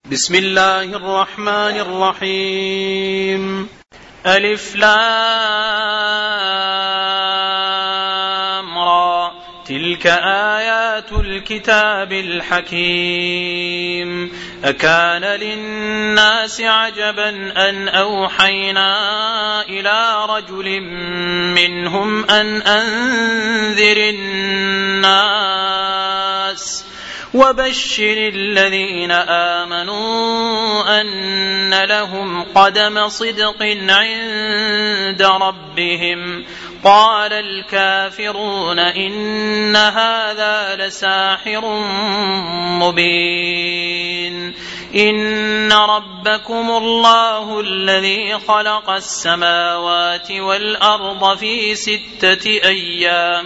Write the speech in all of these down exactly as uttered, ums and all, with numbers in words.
بسم الله الرحمن الرحيم. ألف لام را، تلك آيات الكتاب الحكيم. أكان للناس عجبا أن أوحينا إلى رجل منهم أن أنذر الناس وبشر الذين آمنوا أن لهم قدم صدق عند ربهم. قال الكافرون إن هذا لساحر مبين. إن ربكم الله الذي خلق السماوات والأرض في ستة أيام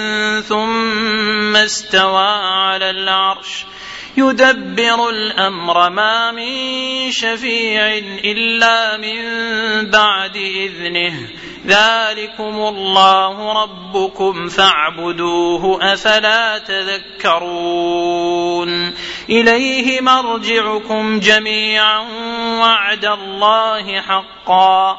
ثم استوى على العرش يدبر الأمر ما من شفيع إلا من بعد إذنه. ذلكم الله ربكم فاعبدوه أفلا تذكرون. إليه مرجعكم جميعا وعد الله حقا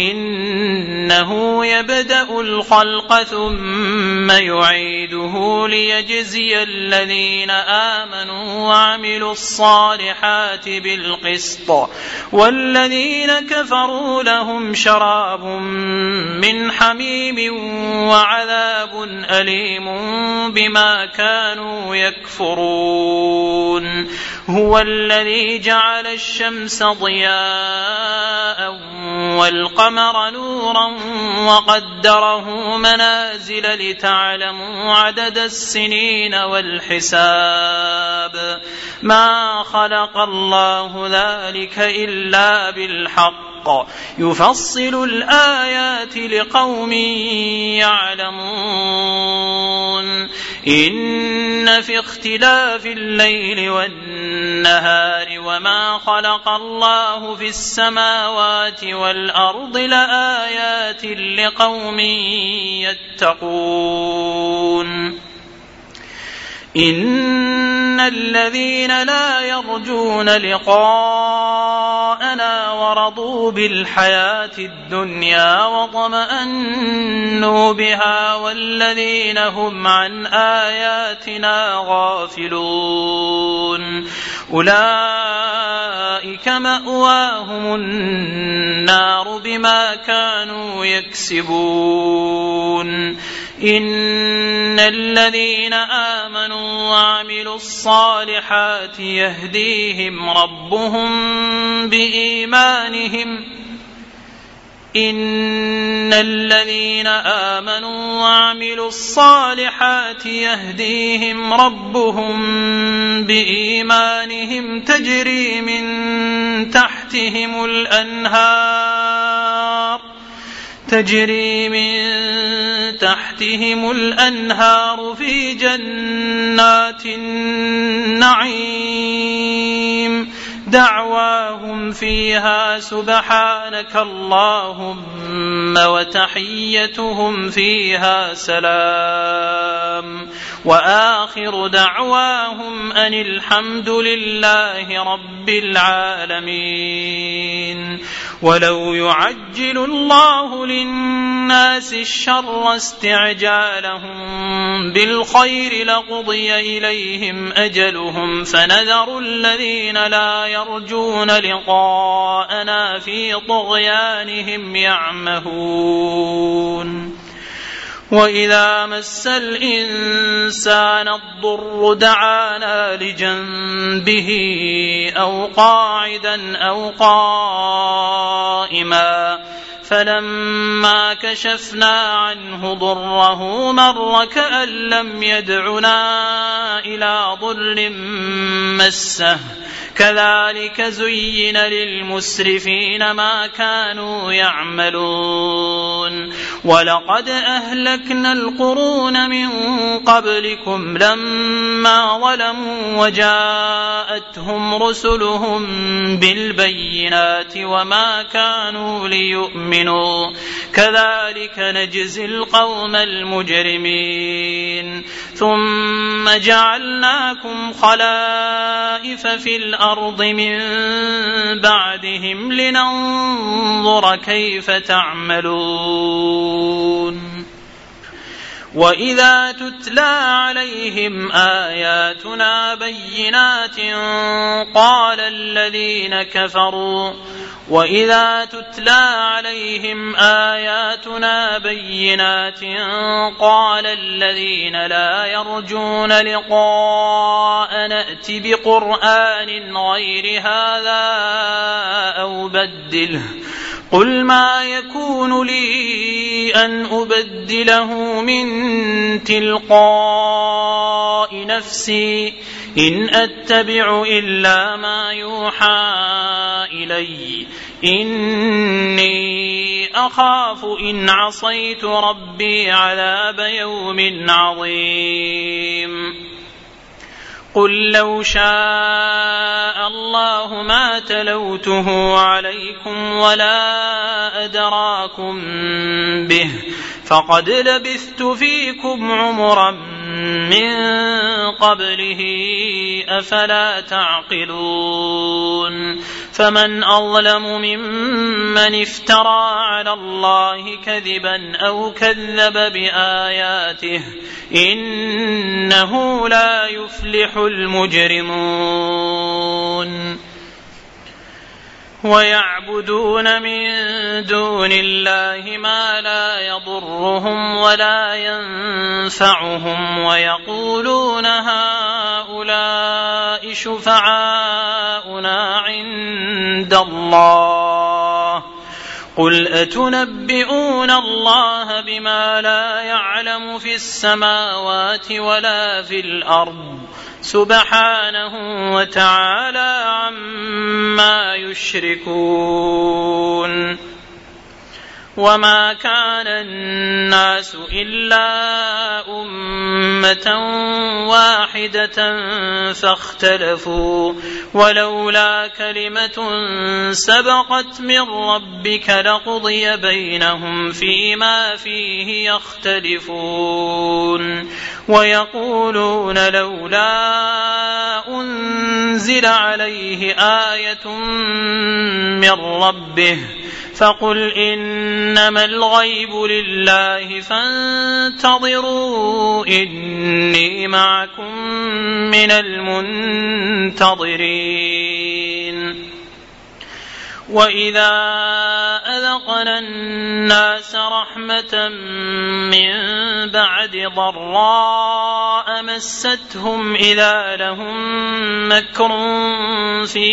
إنه يبدأ الخلق ثم يعيده ليجزي الذين آمنوا وعملوا الصالحات بالقسط والذين كفروا لهم شراب من حميم وعذاب أليم بما كانوا يكفرون. هو الذي جعل الشمس ضياء والقمر نورا وقدره منازل لتعلموا عدد السنين والحساب. ما خلق الله ذلك إلا بالحق يفصل الآيات لقوم يعلمون. إن في اختلاف الليل والنهار وما خلق الله في السماوات والأرض لآيات لقوم يتقون. إن الذين لا يرجون لقاءنا ورضوا بالحياة الدنيا وطمأنوا بها والذين هم عن آياتنا غافلون أولئك مأواهم النار بما كانوا يكسبون. إن الذين آمنوا وعملوا الصالحات يهديهم ربهم بإيمانهم إن الذين آمنوا وعملوا الصالحات يهديهم ربهم بإيمانهم تجري من تحتهم الأنهار تجري من تحتهم الأنهار في جنات النعيم دعواهم فيها سبحانك اللهم وتحيتهم فيها سلام وآخر دعواهم أن الحمد لله رب العالمين. ولو يعجل الله للناس الشر استعجالهم بالخير لقضي إليهم أجلهم فنذر الذين لا يرجون لقاءنا في طغيانهم يعمهون. وإذا مس الإنسان الضر دعانا لجنبه أو قاعدا أو قائما فلما كشفنا عنه ضره مر كأن لم يدعنا إلى ضر مسه كذلك زين للمسرفين ما كانوا يعملون. ولقد أهلكنا القرون من قبلكم لما ظلموا وجاءتهم رسلهم بالبينات وما كانوا ليؤمنوا كذلك نجزي القوم المجرمين ثم جعلناكم خلائف في الأرض من بعدهم لننظر كيف تعملون وإذا تتلى عليهم آياتنا بينات قال الذين كفروا وإذا تتلى عليهم آياتنا بينات قال الذين لا يرجون لقاء نأت بقرآن غير هذا أو بدله قل ما يكون لي أن أبدله من تلقاء نفسي إن أتبع إلا ما يوحى إلي إني أخاف إن عصيت ربي عذاب يوم عظيم قل لو شاء الله ما تلوته عليكم ولا أدراكم به فقد لبثت فيكم عمرا من قبله أفلا تعقلون فمن أظلم ممن افترى على الله كذبا أو كذب بآياته إنه لا يفلح المجرمون ويعبدون من دون الله ما لا يضرهم ولا ينفعهم ويقولون هؤلاء شفعاؤنا عند الله قل أتنبئون الله بما لا يعلم في السماوات ولا في الأرض سبحانه وتعالى عما يشركون وما كان الناس إلا أمة واحدة فاختلفوا ولولا كلمة سبقت من ربك لقضي بينهم فيما فيه يختلفون ويقولون لولا أنزل عليه آية من ربه فقل إنما الغيب لله فانتظروا إني معكم من المنتظرين وإذا أذقنا الناس رحمة من بعد ضراء مستهم إذا لهم مكر في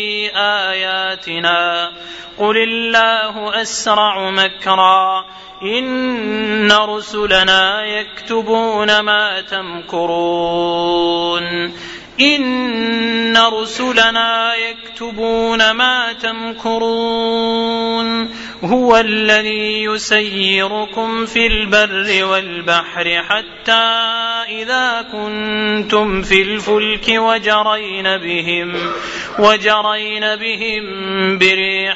آياتنا قل الله أسرع مكرا إن رسلنا يكتبون ما تمكرون إن رسلنا يكتبون ما تمكرون هو الذي يسيركم في البر والبحر حتى إذا كنتم في الفلك وجرين بهم وجرين بهم بريح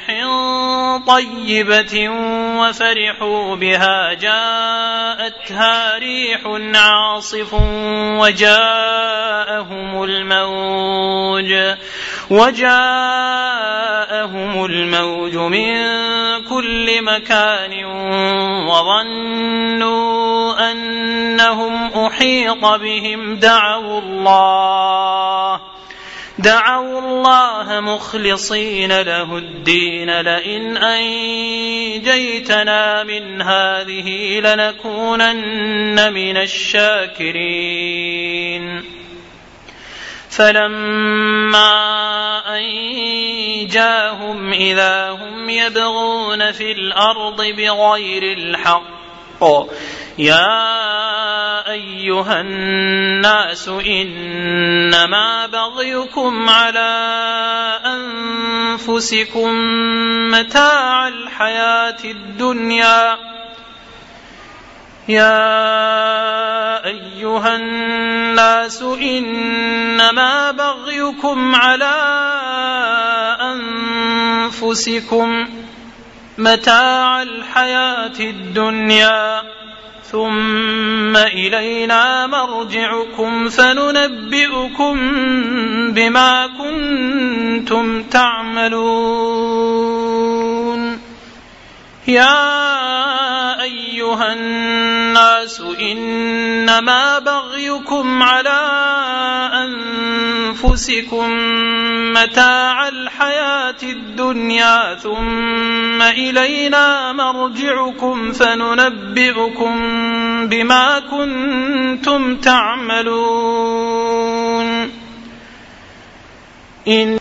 طيبة وفرحوا بها جاءتها ريح عاصف وجاءهم الموج وجاءهم الموج من كل مكان وظنوا أنهم أحيط بهم دعوا الله دعوا الله مخلصين له الدين لئن أنجيتنا من هذه لنكونن من الشاكرين فلما أنجاهم إذا هم يبغون في الأرض بغير الحق يا أيها الناس إنما بغيكم على أنفسكم متاع الحياة الدنيا يا أيها الناس إنما بغيكم على أنفسكم متاع الحياة الدنيا ثم إلينا مرجعكم فننبئكم بما كنتم تعملون. يا أيها الناس إنما بغيكم على أنفسكم متاع الحياة الدنيا ثم إلينا مرجعكم فننبئكم بما كنتم تعملون. إن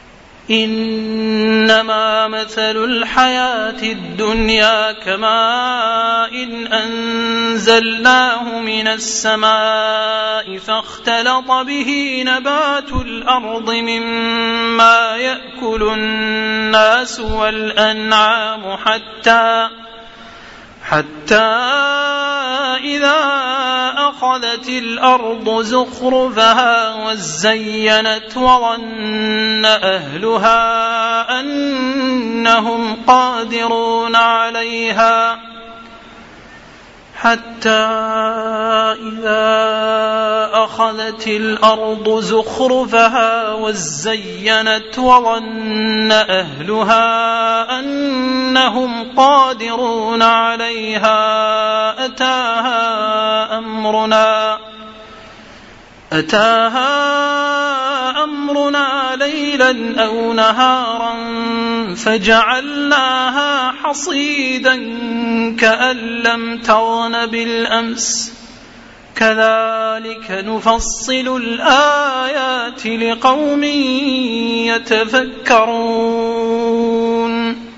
إنما مثل الحياة الدنيا كماء إن أنزلناه من السماء فاختلط به نبات الأرض مما يأكل الناس والأنعام حتى حتى إذا أخذت الأرض زخرفها وزينت وظن أهلها أنهم قادرون عليها حتى إذا أخذت الأرض زخرفها وزينت وظن أهلها أنهم قادرون عليها أتاها أمرنا أتاها أمرنا ليلا أو نهارا فجعلناها حصيدا كأن لم تغن بالأمس كذلك نفصل الآيات لقوم يتفكرون.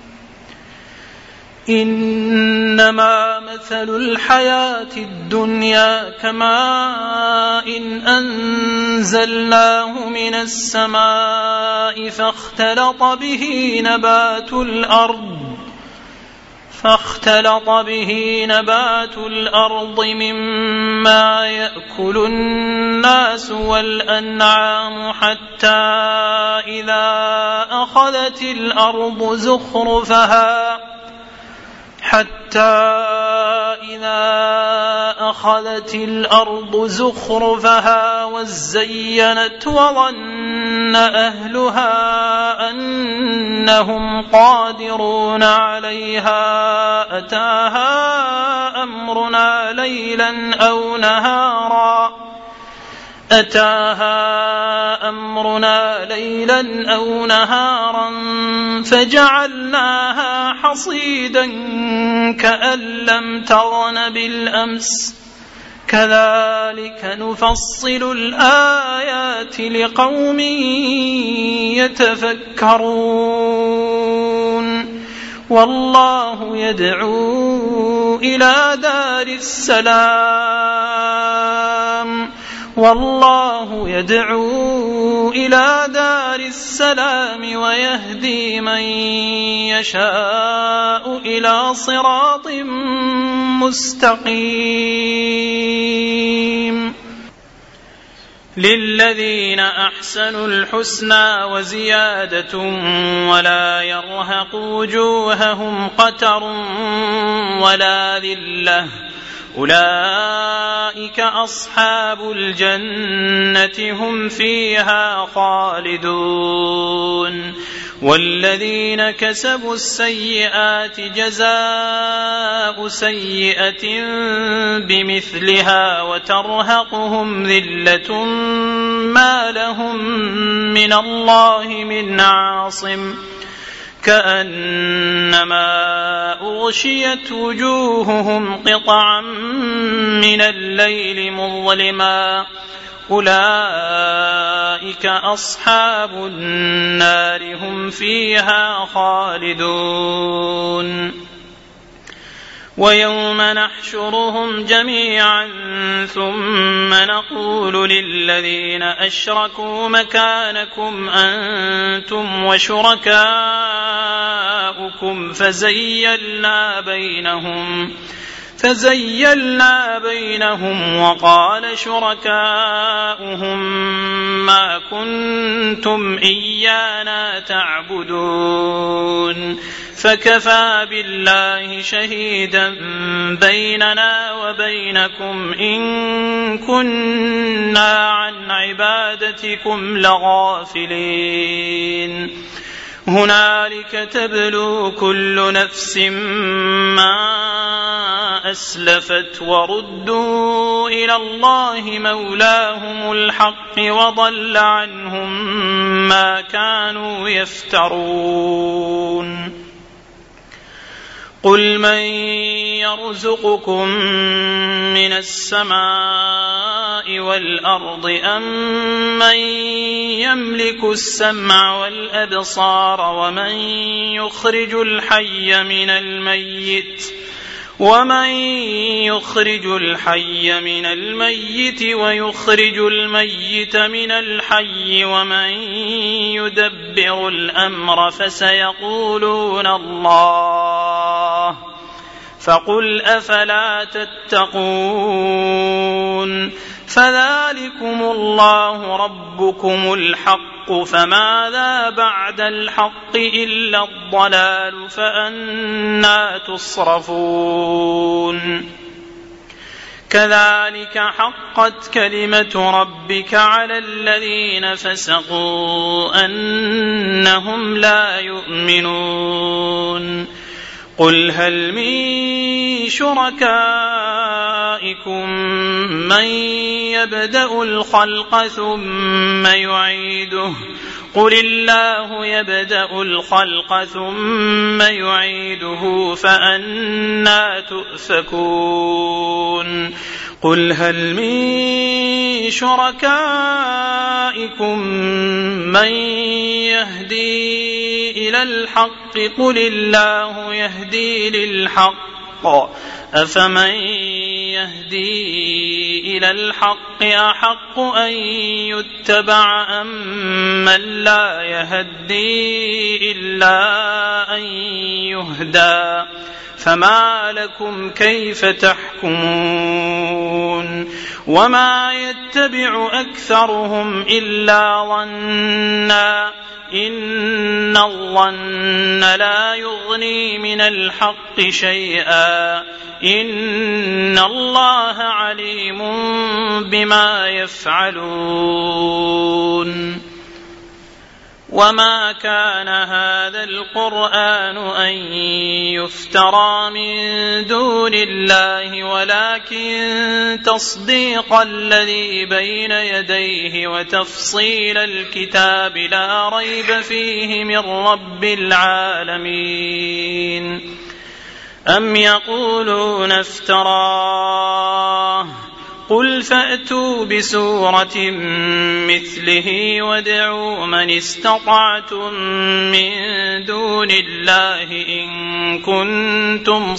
إنما مثل الحياة الدنيا كماء إن أنزلناه من السماء فاختلط به نبات الأرض فاختلط به نبات الأرض مما يأكل الناس والأنعام حتى إذا أخذت الأرض زخرفها حتى إذا أخذت الأرض زخرفها وزينت وظن أهلها أنهم قادرون عليها أتاها أمرنا ليلا أو نهارا أتاها أمرنا ليلا أو نهارا فجعلناها حصيدا كأن لم تغن بالأمس كذلك نفصل الآيات لقوم يتفكرون. والله يدعو إلى دار السلام والله يدعو إلى دار السلام ويهدي من يشاء إلى صراط مستقيم. للذين أحسنوا الحسنى وزيادة ولا يرهق وجوههم قتر ولا ذلة أولئك أصحاب الجنة هم فيها خالدون. والذين كسبوا السيئات جزاء سيئة بمثلها وترهقهم ذلة ما لهم من الله من عاصم كأنما أغشيت وجوههم قطعا من الليل مظلما أولئك أصحاب النار هم فيها خالدون. ويوم نحشرهم جميعا ثم نقول للذين أشركوا مكانكم أنتم وشركاؤكم فزيلنا بينهم فزيلنا بينهم وقال شركاؤهم ما كنتم إيانا تعبدون فكفى بالله شهيدا بيننا وبينكم إن كنا عن عبادتكم لغافلين هنالك تبلو كل نفس ما أسلفت وردوا إلى الله مولاهم الحق وضل عنهم ما كانوا يفترون قل من يرزقكم من السماء والأرض أم من يملك السمع والأبصار ومن يخرج الحي من الميت ومن يخرج الحي من الميت ويخرج الميت من الحي ومن يدبر الأمر فسيقولون الله فقل أفلا تتقون فذلكم الله ربكم الحق فماذا بعد الحق إلا الضلال فأنى تصرفون كذلك حقت كلمة ربك على الذين فسقوا أنهم لا يؤمنون قل هل من شركائكم من يبدأ الخلق ثم يعيده قل الله يبدأ الخلق ثم يعيده فأنى تؤفكون قل هل من شركائكم من يهدي إلى الحق قل الله يهدي للحق أفمن يهدي إلى الحق أحق أن يتبع أم من لا يهدي إلا أن يهدى فما لكم كيف تحكمون وما يتبع أكثرهم إلا ظنا إن الظن لا يغني من الحق شيئا إن الله عليم بما يفعلون وما كان هذا القرآن أن يفترى من دون الله ولكن تصديق الذي بين يديه وتفصيل الكتاب لا ريب فيه من رب العالمين أم يقولون افتراه قل فأتوا بسورة مثله وادعوا من استطعتم من دون الله إن كنتم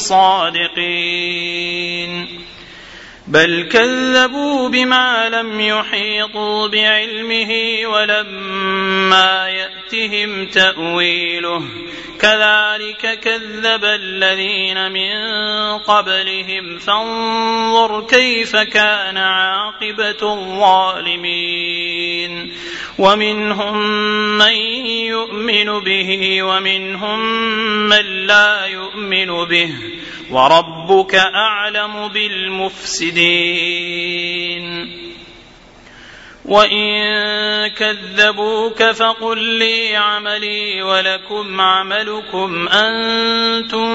صادقين بل كذبوا بما لم يحيطوا بعلمه ولما يأتهم تأويله كذلك كذب الذين من قبلهم فانظر كيف كان عاقبة الظالمين ومنهم من يؤمن به ومنهم من لا يؤمن به وربك أعلم بالمفسدين وإن كذبوك فقل لي عملي ولكم عملكم أنتم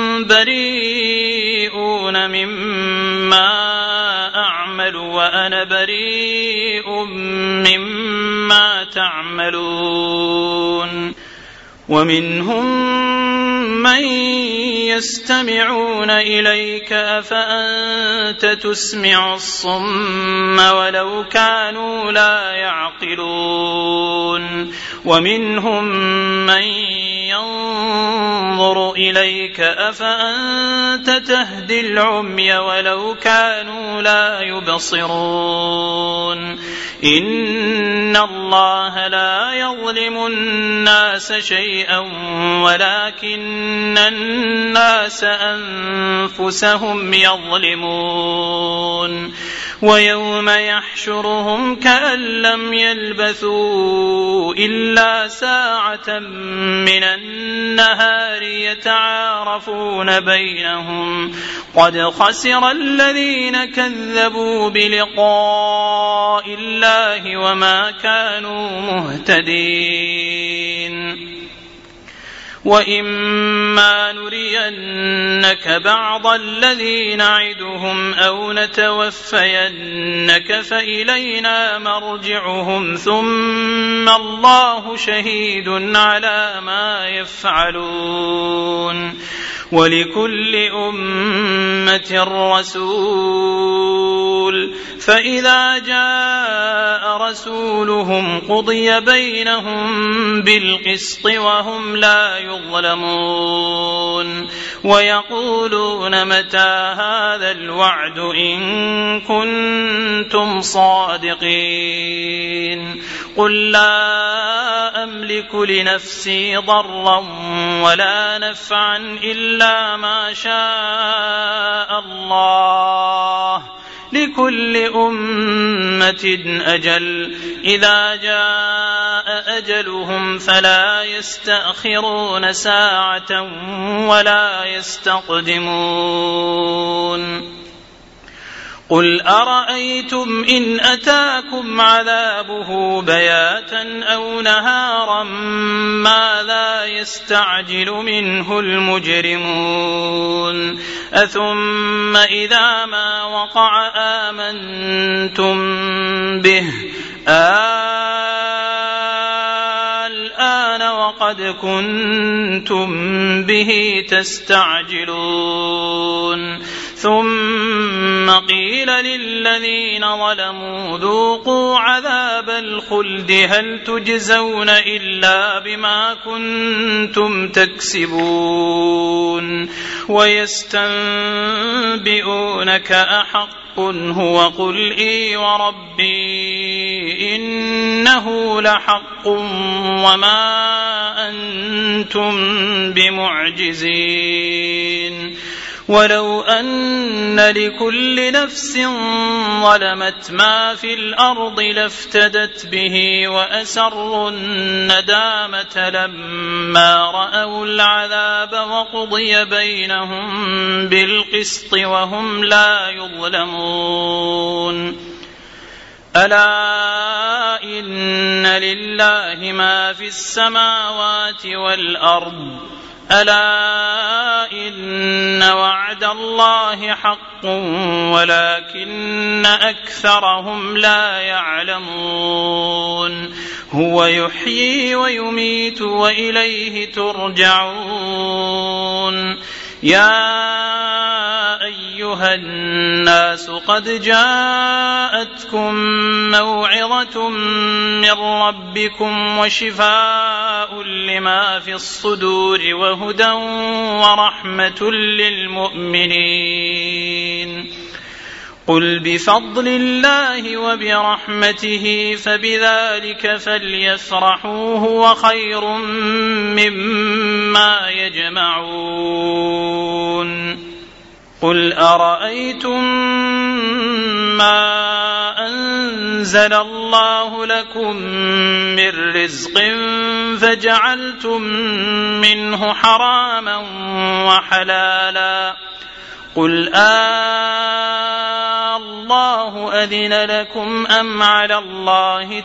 بريئون مما أعمل وأنا بريء مما تعملون ومنهم من يستمعون إليك أفأنت تسمع الصم ولو كانوا لا يعقلون ومنهم من ينظر إليك أفأنت تهدي العمي ولو كانوا لا يبصرون إن الله لا يظلم الناس شيئا ولكن الناس أنفسهم يظلمون ويوم يحشرهم كأن لم يلبثوا إلا ساعة من النهار يتعارفون بينهم قد خسر الذين كذبوا بلقاء الله وما كانوا مهتدين وإما نرينك بعض الذي نعدهم أو نتوفينك فإلينا مرجعهم ثم الله شهيد على ما يفعلون ولكل أمة رسول فإذا جاء رسولهم قضي بينهم بالقسط وهم لا يظلمون ويقولون متى هذا الوعد إن كنتم صادقين قل لا أملك لنفسي ضرا ولا نفعا إلا ما شاء الله لكل أمة أجل إذا جاء أجلهم فلا يستأخرون ساعة ولا يستقدمون قل أرأيتم إن أتاكم عذابه بياتا أو نهارا ماذا يستعجل منه المجرمون أثم إذا ما وقع آمنتم به الآن وقد كنتم به تستعجلون ثم قيل للذين ظلموا ذوقوا عذاب الخلد هل تجزون إلا بما كنتم تكسبون ويستنبئونك أحق هو قل إي وربي إنه لحق وما أنتم بمعجزين ولو أن لكل نفس ظلمت ما في الأرض لافتدت به وأسروا الندامة لما رأوا العذاب وقضي بينهم بالقسط وهم لا يظلمون ألا إن لله ما في السماوات والأرض ألا إن وعد الله حق ولكن أكثرهم لا يعلمون هو يحيي ويميت وإليه ترجعون يا أيها الناس قد جاءتكم موعظة من ربكم وشفاء لما في الصدور وهدى ورحمة للمؤمنين قل بفضل الله وبرحمته فبذلك فليفرحوا هو خير مما يجمعون قل أرأيتم ما أنزل الله لكم من رزق فجعلتم منه حراما وحلالا قل آه الله أذن لكم أم على الله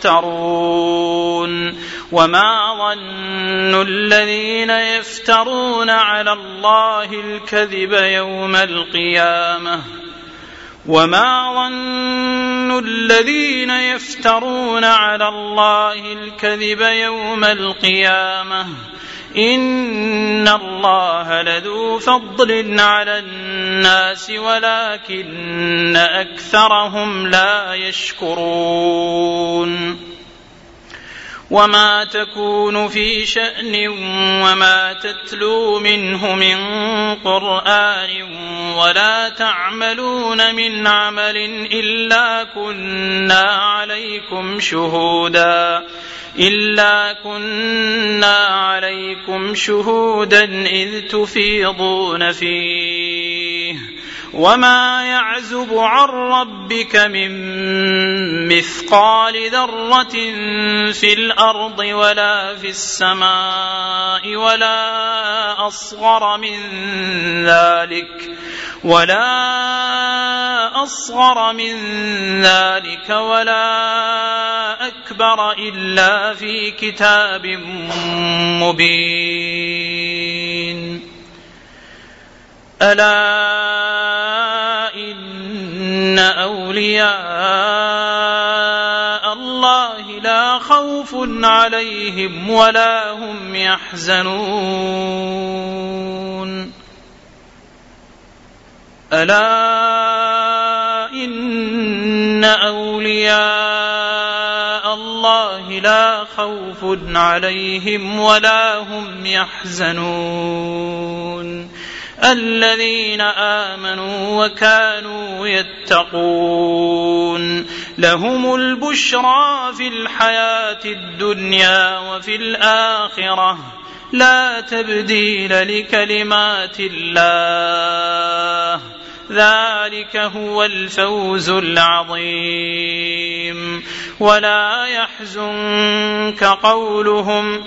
تفترون وما ظن الذين يفترون على الله الكذب يوم القيامة وما ظن الذين يفترون على الله الكذب يوم القيامة إن الله لذو فضل على الناس ولكن أكثرهم لا يشكرون وما تكون في شأن وما تتلو منه من قرآن ولا تعملون من عمل إلا كنا عليكم شهودا إلا كنا عليكم شهودا إذ تفيضون فيه وما يعزب عن ربك من مثقال ذرة في الأرض ولا في السماء ولا أصغر من ذلك ولا أصغر من ذلك ولا أكبر إلا في كتاب مبين. ألا إن أولياء الله لا خوف عليهم ولا هم يحزنون. ألا إن أولياء الله لا خوف عليهم ولا هم يحزنون الذين آمنوا وكانوا يتقون لهم البشرى في الحياة الدنيا وفي الآخرة لا تبديل لكلمات الله ذلك هو الفوز العظيم. ولا يحزنك قولهم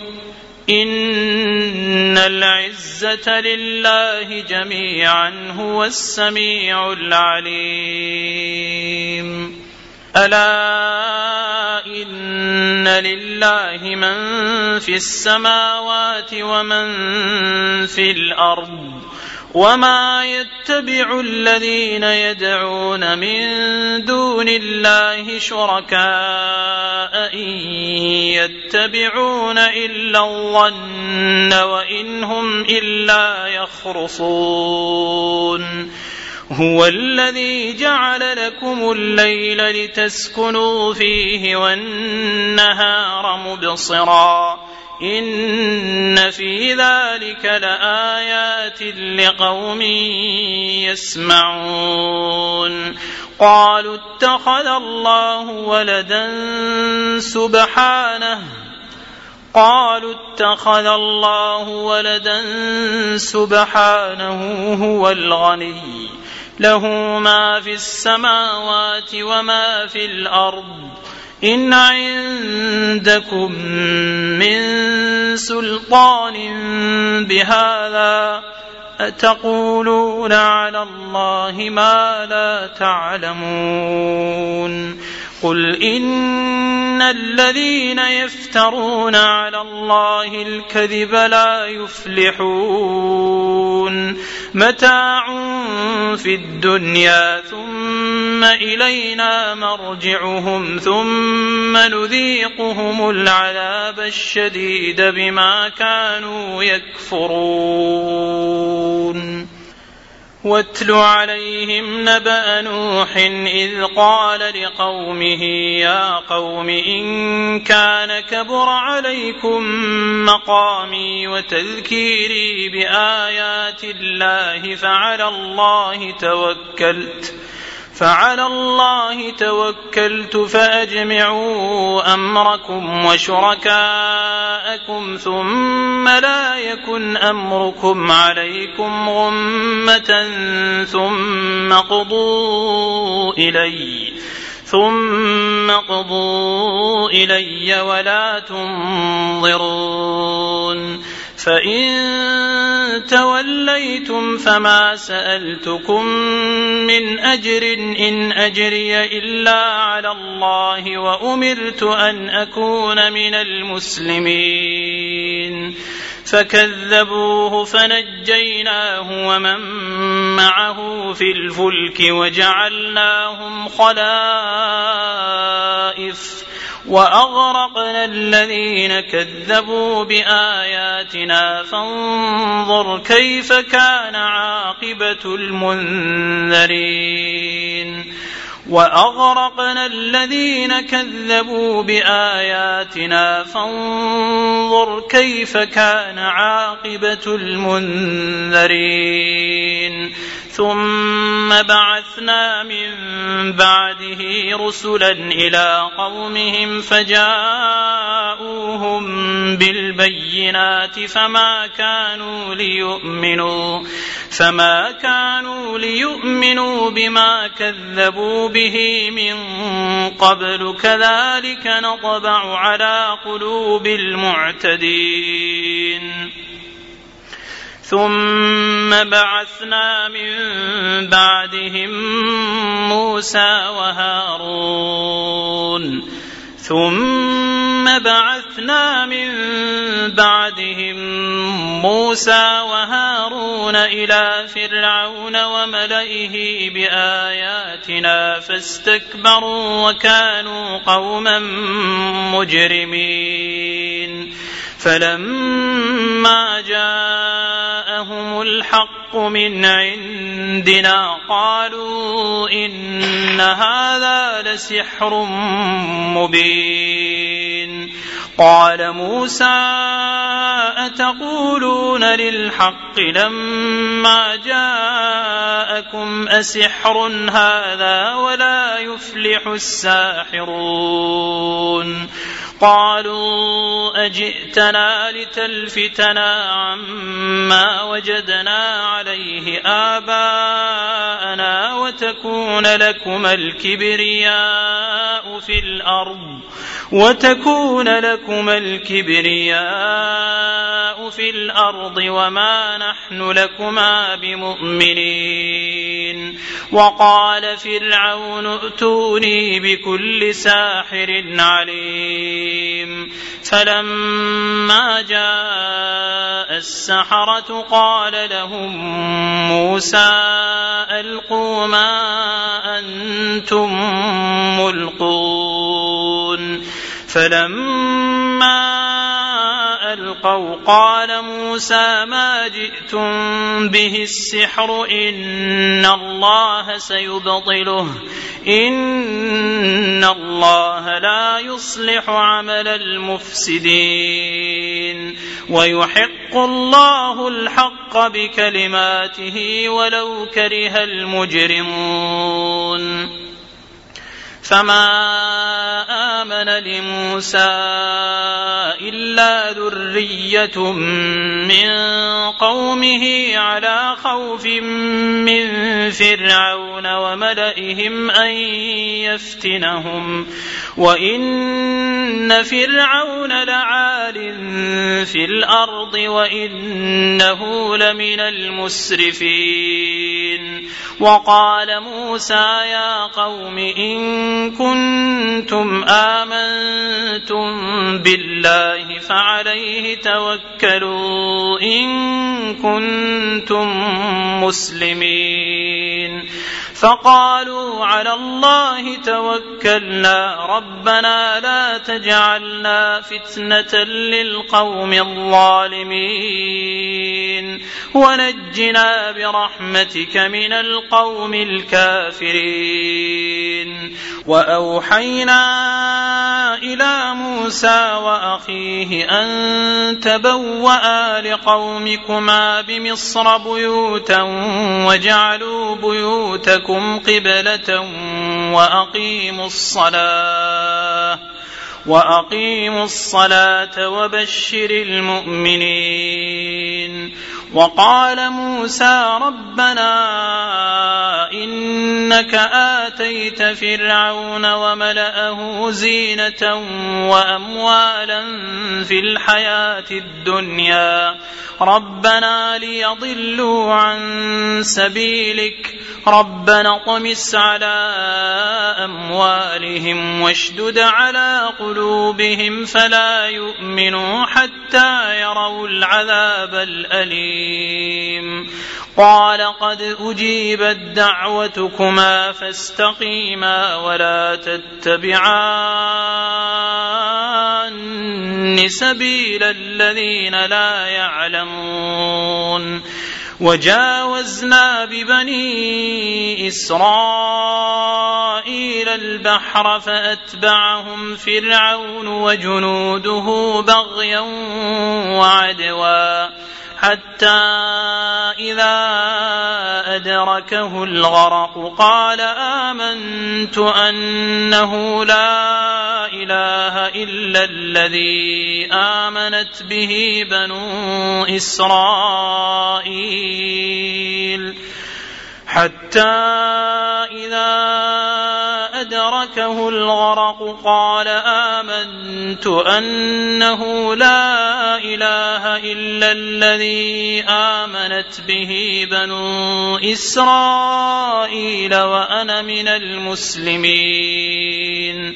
إن العزة لله جميعا هو السميع العليم. ألا إن لله من في السماوات ومن في الأرض وما يتبع الذين يدعون من دون الله شركاء إن يتبعون إلا الظن وإن هم إلا يخرصون. هو الذي جعل لكم الليل لتسكنوا فيه والنهار مبصرا إن في ذلك لآيات لقوم يسمعون. قالوا اتخذ الله ولدا سبحانه قالوا اتخذ الله ولدا سبحانه هو الغني له ما في السماوات وما في الأرض إن عندكم من سلطان بهذا أتقولون على الله ما لا تعلمون. قل إن الذين يفترون على الله الكذب لا يفلحون متاع في الدنيا ثم إلينا مرجعهم ثم نذيقهم العذاب الشديد بما كانوا يكفرون. واتل عليهم نبأ نوح إذ قال لقومه يا قوم إن كان كبر عليكم مقامي وتذكيري بآيات الله فعلى الله توكلت فعلى الله توكلت فأجمعوا أمركم وشركاءكم ثم لا يكن أمركم عليكم غمة ثم قضوا إلي ثم قضوا إلي ولا تنظرون. فإن توليتم فما سألتكم من أجر إن أجري إلا على الله وأمرت أن أكون من المسلمين. فكذبوه فنجيناه ومن معه في الفلك وجعلناهم خلائف وأغرقنا الذين كذبوا بآياتنا فانظر كيف كان عاقبة المنذرين. وأغرقنا الذين كذبوا بآياتنا فانظر كيف كان عاقبة المنذرين ثم بعثنا من بعده رسلا إلى قومهم فجاءوهم بالبينات فما كانوا ليؤمنوا فما كانوا ليؤمنوا بما كذبوا به من قبل كذلك نطبع على قلوب المعتدين ثم بعثنا من بعدهم موسى وهارون ثم بعثنا من بعدهم موسى وهارون إلى فرعون وملئه بآياتنا فاستكبروا وكانوا قوما مجرمين فلما جاءهم الحق من عندنا قالوا إن هذا لسحر مبين قال موسى أتقولون للحق لما جاءكم أسحر هذا ولا يفلح الساحرون قالوا أجئتنا لتلفتنا عما وجدنا عليه آباءنا وتكون لكما الكبرياء في الأرض وتكون لكما الكبرياء في الأرض وما نحن لكما بمؤمنين وقال فرعون ائتوني بكل ساحر عليم فلما جاء السحرة قال لهم موسى ألقوا ما أنتم ملقون فلما ألقوا قال موسى ما جئتم به السحر إن الله سيبطله إن الله لا يصلح عمل المفسدين ويحق الله الحق بكلماته ولو كره المجرمون فما آمن لموسى إلا ذرية من قومه على خوف من فرعون وملئهم أن يفتنهم وإن فرعون لعال في الأرض وإنه لمن المسرفين وقال موسى يا قوم إن كنتم آمنتم بالله فعليه توكلوا إن كنتم مسلمين فقالوا على الله توكلنا ربنا لا تجعلنا فتنة للقوم الظالمين ونجنا برحمتك من القوم الكافرين وأوحينا إلى موسى وأخيه أن تبوأ لقومكما بمصر بيوتا وجعلوا بيوتكم قبلة وأقيموا الصلاة وأقيموا الصلاة وبشر المؤمنين وقال موسى ربنا إنك آتيت فرعون وملأه زينة وأموالا في الحياة الدنيا ربنا ليضلوا عن سبيلك ربنا طمس على أموالهم واشدد على قلوبهم فلا يؤمنوا حتى يروا العذاب الأليم قال قد أجيبت دعوتكما فاستقيما ولا تتبعان سبيل الذين لا يعلمون وجاوزنا ببني إسرائيل حمل البحر فأتبعهم فرعون وجنوده بغيا وعدوا حتى إذا أدركه الغرق قال آمنت أنه لا إله إلا الذي آمنت به بنو إسرائيل حتى إذا أدركه الغرق قال آمنت أنه لا إله إلا الذي آمنت به بنو إسرائيل وأنا من المسلمين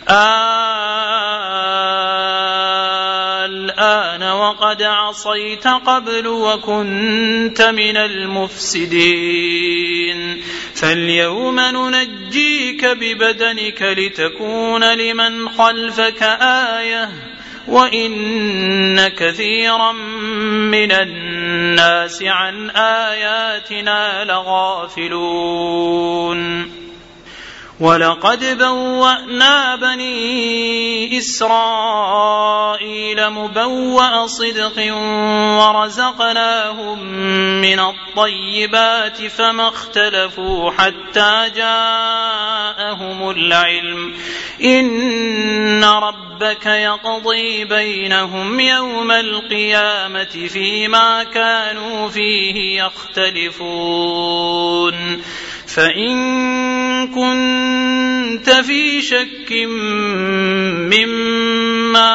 الآن وقد عصيت قبل وكنت من المفسدين فاليوم ننجيك ببدنك لتكون لمن خلفك آية وإن كثيرا من الناس عن آياتنا لغافلون ولقد بوأنا بني إسرائيل مبوأ صدق ورزقناهم من الطيبات فما اختلفوا حتى جاءهم العلم إن ربك يقضي بينهم يوم القيامة فيما كانوا فيه يختلفون فإن كنت في شك مما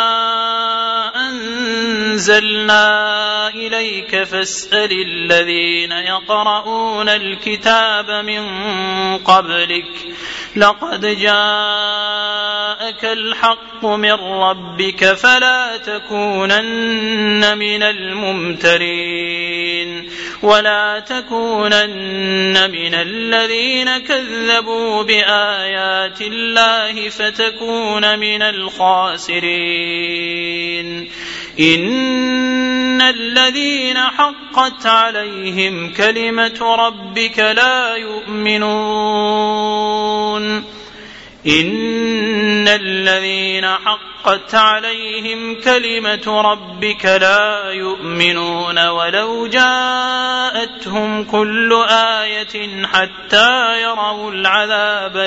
أنزلنا إليك فاسأل الذين يقرؤون الكتاب من قبلك لقد جاءك الحق من ربك فلا تكونن من الممترين ولا تكونن من الذين كذبوا بآيات الله فتكون من الخاسرين إن الذين حقت عليهم كلمة ربك لا يؤمنون إن الذين حقت عليهم كلمة ربك لا يؤمنون ولو جاءتهم كل آية حتى يروا العذاب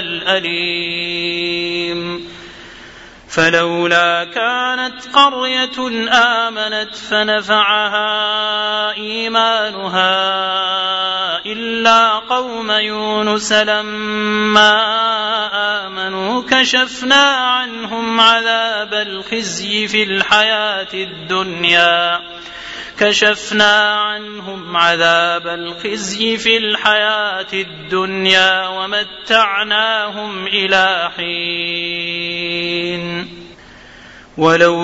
الأليم فلولا كانت قرية آمنت فنفعها إيمانها إلا قوم يونس لما آمنوا كشفنا عنهم عذاب الخزي في الحياة الدنيا كشفنا عنهم عذاب الخزي في الحياة الدنيا ومتعناهم إلى حين ولو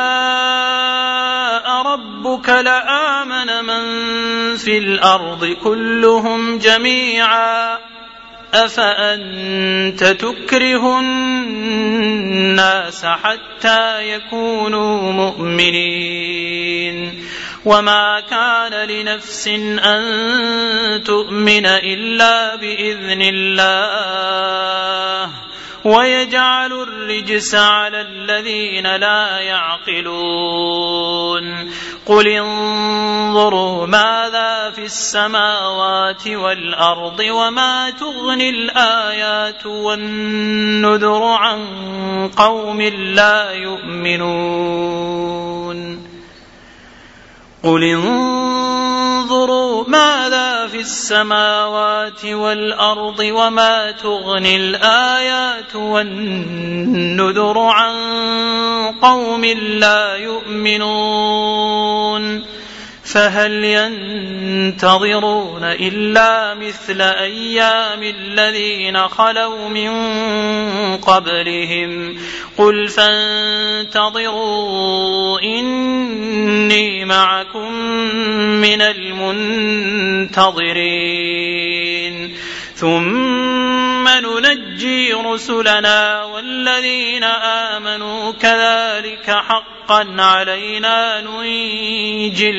شاء ربك لآمن من في الأرض كلهم جميعا أفأنت تكره الناس حتى يكونوا مؤمنين وما كان لنفس أن تؤمن إلا بإذن الله ويجعل الرجس على الذين لا يعقلون قل انظروا ماذا في السماوات والأرض وما تغني الآيات والنذر عن قوم لا يؤمنون قل انظروا ماذا في السماوات والأرض وما تغني الآيات والنذر عن قوم لا يؤمنون فهل ينتظرون إلا مثل أيام الذين خلوا من قبلهم قل فانتظروا إني معكم من المنتظرين ثم ننجي رسلنا والذين آمنوا كذلك حقا علينا ننجي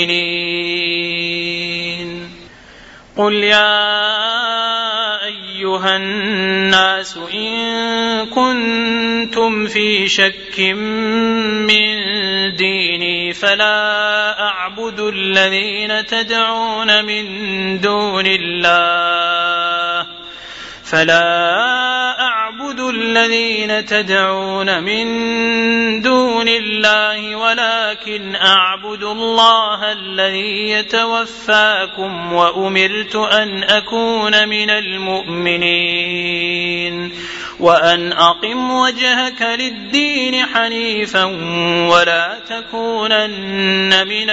المؤمنين قل يا أيها أيها الناس إن كنتم في شك من ديني فلا أعبد الذين تدعون من دون الله فلا أعبد الذين تدعون من دون الله ولكن أعبد الله الذي يتوفاكم وأمرت أن أكون من المؤمنين وأن أقم وجهك للدين حنيفا ولا تكونن من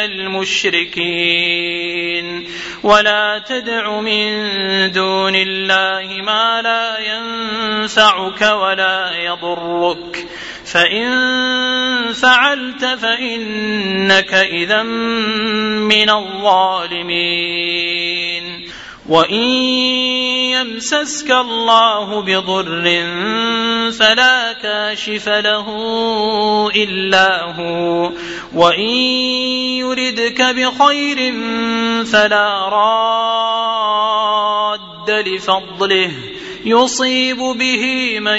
المشركين ولا تدع من دون الله ما لا ينفعك ولا يضرك فإن فعلت فإنك إذا من الظالمين وإن يمسسك الله بضر فلا كاشف له إلا هو وإن يردك بخير فلا راد لفضله يصيب به من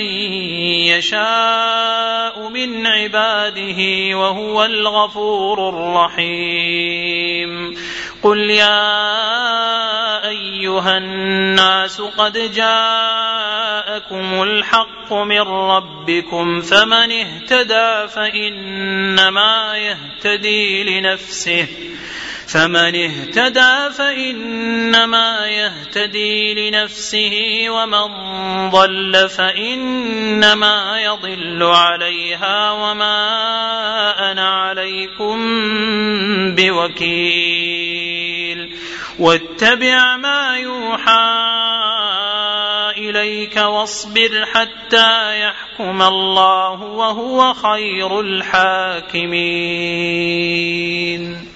يشاء من عباده وهو الغفور الرحيم قل يا أيها الناس قد جاءكم الحق من ربكم فمن اهتدى فإنما يهتدي لنفسه فمن اهتدى فإنما يهتدي لنفسه ومن ضل فإنما يضل عليها وما أنا عليكم بوكيل واتبع ما يوحى إليك واصبر حتى يحكم الله وهو خير الحاكمين.